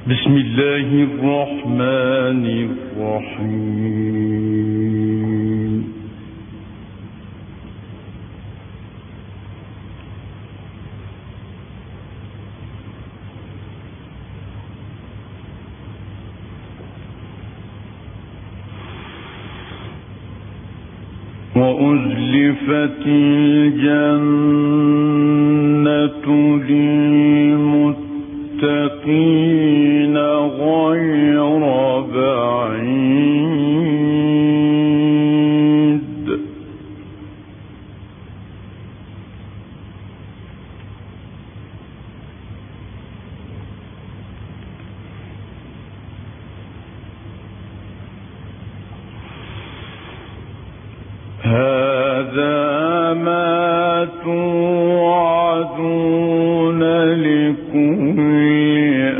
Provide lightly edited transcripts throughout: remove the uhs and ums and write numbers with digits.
بسم الله الرحمن الرحيم. وأزلفت الجنة للمتقين غير بعيد. هذا ما توعدون لكل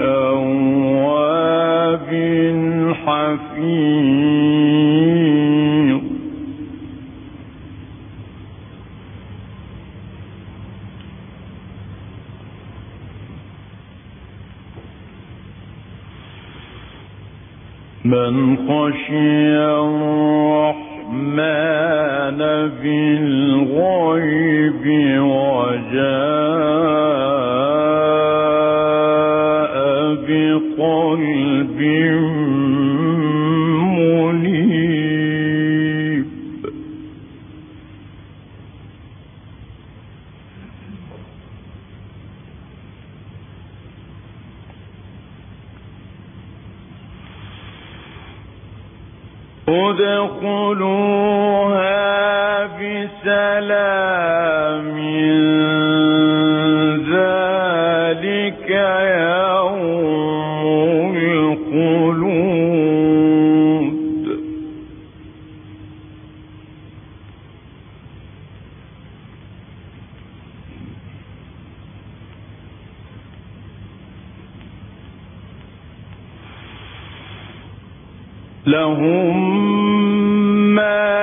أواب حفيظ. من خشي الرحمن بالغيب وجاء بقلب منيب. ادخلوها بسلام ذلك يوم الخلود. لهم ما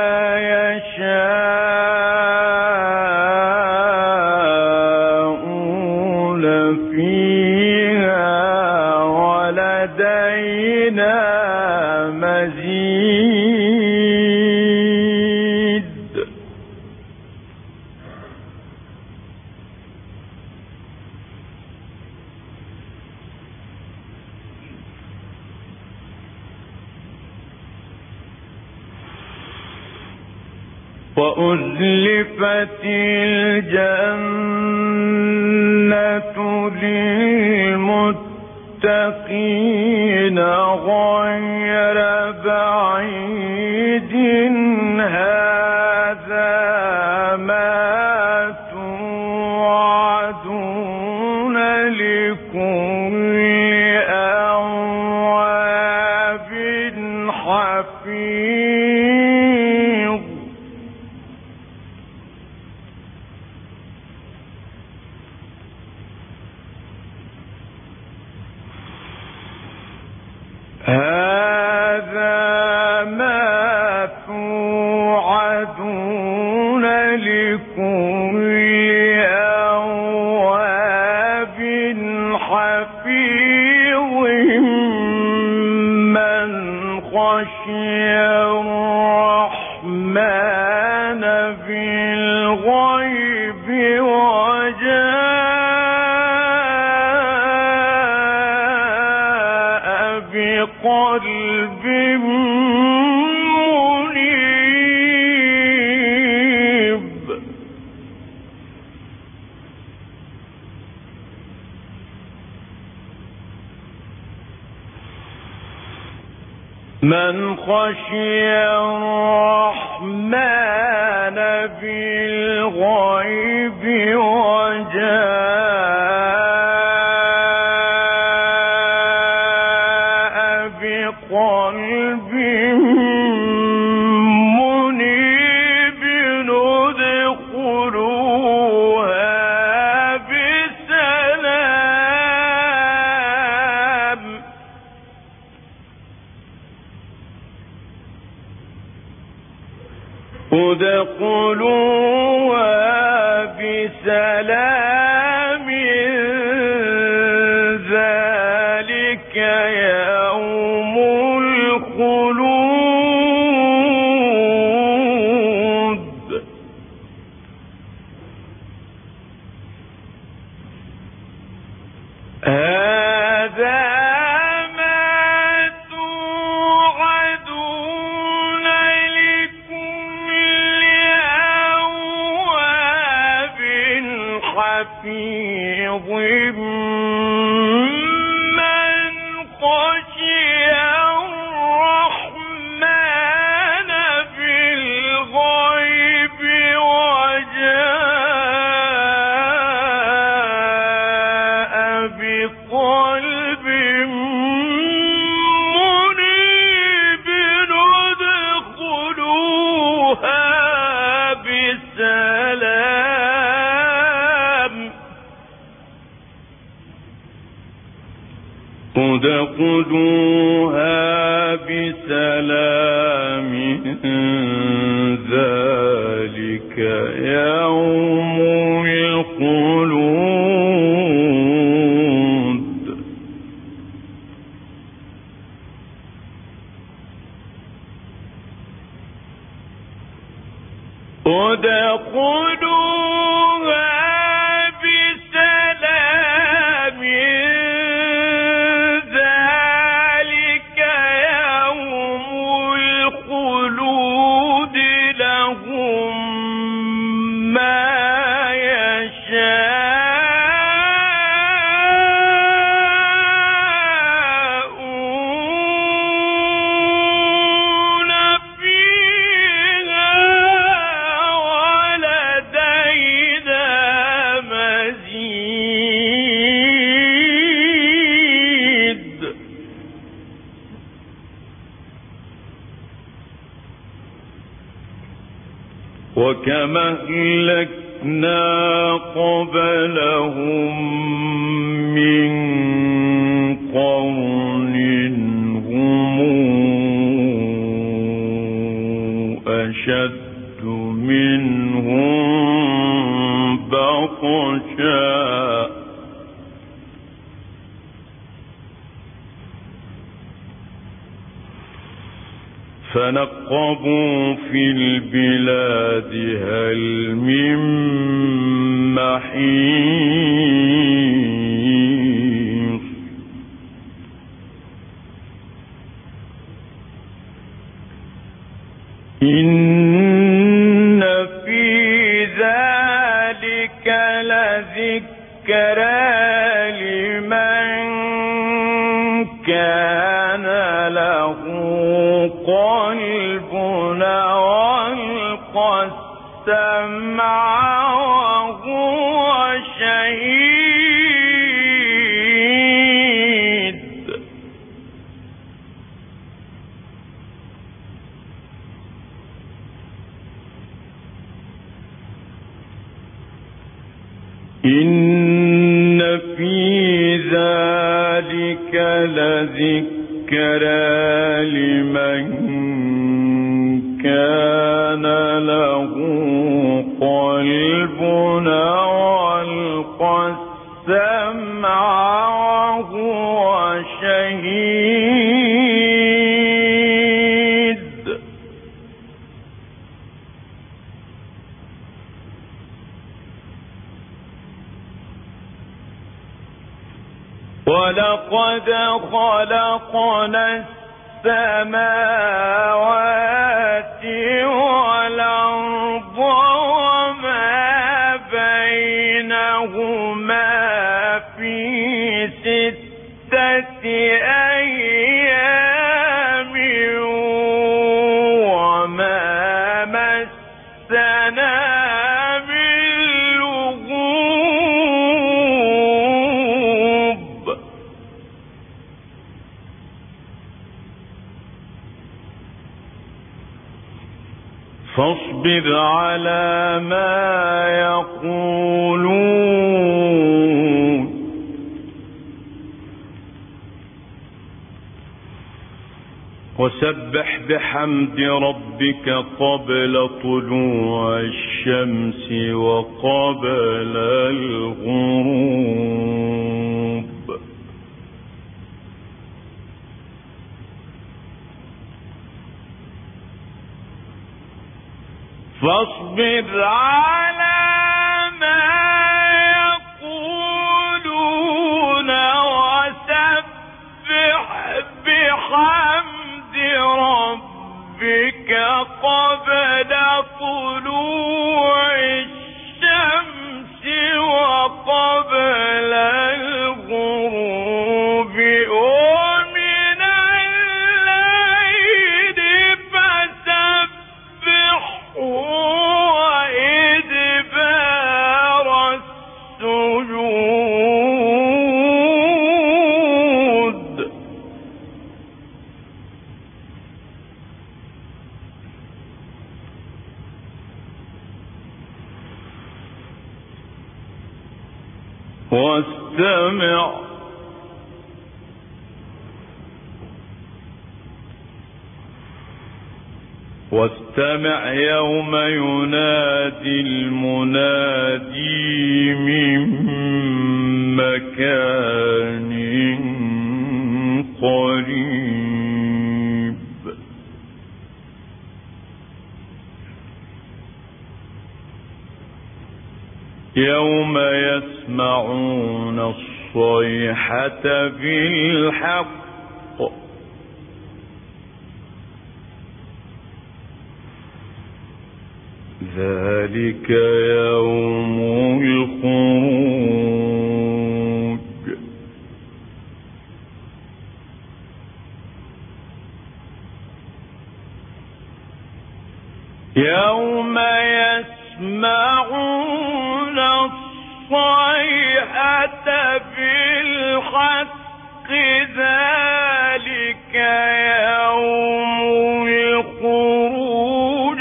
يشاءون فيها ولدينا مزيد. وأزلفت الجنة للمتقين غير بعيد. هذا ما توعدون لكل أواب حفيظ. هذا ما توعدون لكل أواب حفيظ. من خشي الرحمن بالغيب وجاء بقلب منيب. من خشي الرحمن بالغيب وجاء بقلب منيب. ادخلوها بسلام. ادخلوها بسلام ذلك يوم الخلود هذا ما توعدون لكل أواب حفيظ ادخلوها بسلام ذلك يوم الخلود وكما أهلكنا قبلهم من قرن هم أشد منهم بطشا فنقبوا في البلاد هل من محيص إن في ذلك لذكرى لمن كان له قلب وألقى السمع وهو شهيد إن في ذلك لذكرى لمن كان له قلب وألقى السمع وهو شهيد ولقد خلقنا السماوات والأرض وما بينهما في 6 أيام وما مسنا فاصبر على ما يقولون وسبح بحمد ربك قبل طلوع الشمس وقبل الغروب فاصبر على ما يقولون وسبح بحمد ربك قبل طلوع الشمس وقبل الغروب ومن الليل فسبحه وإدبار السجود. واستمع يوم ينادي المنادي من مكان قريب. يوم يسمعون الصيحة بالحق ذلك يوم الخروج. يوم يسمعون الصيحة بالحق ذلك يوم الخروج.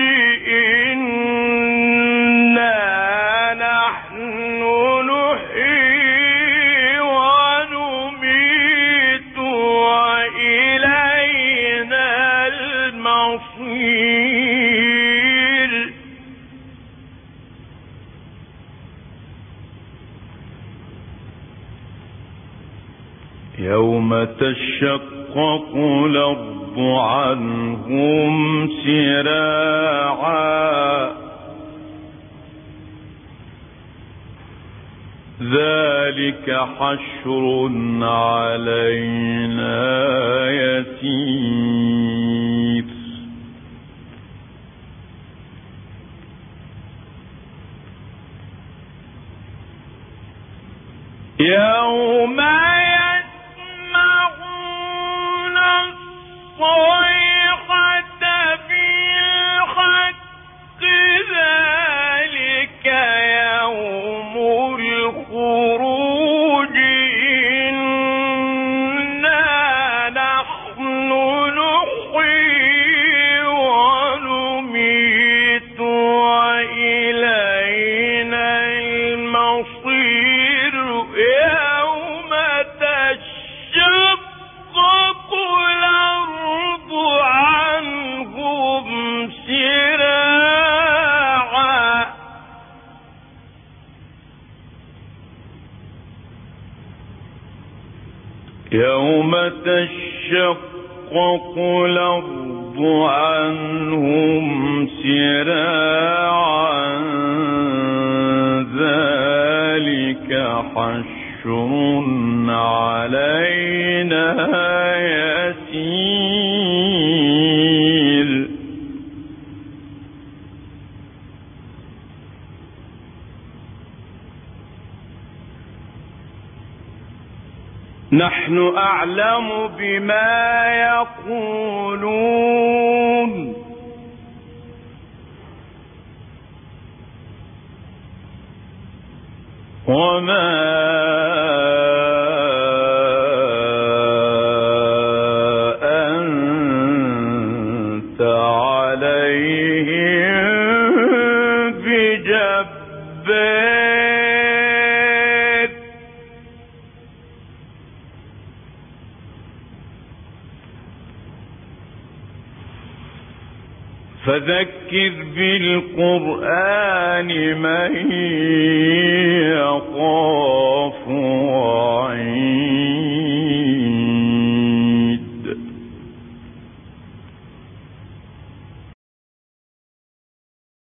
إنا نحن نحيي ونميت وإلينا المصير. يوم تشقق الأرض عنهم سراعا ذلك حشر علينا يسير. يوم يسمعون الصيحة بالحق ذلك يوم الخروج. إنا نحن نحيي ونميت وإلينا المصير. يوم تشقق الأرض عنهم سراعا يوم تشقق الأرض عنهم سراعا ذلك حشر علينا يسير. نحن أعلم بما يقولون وما أنت عليهم بجبار. فذكر بالقرآن من يخاف وعيد.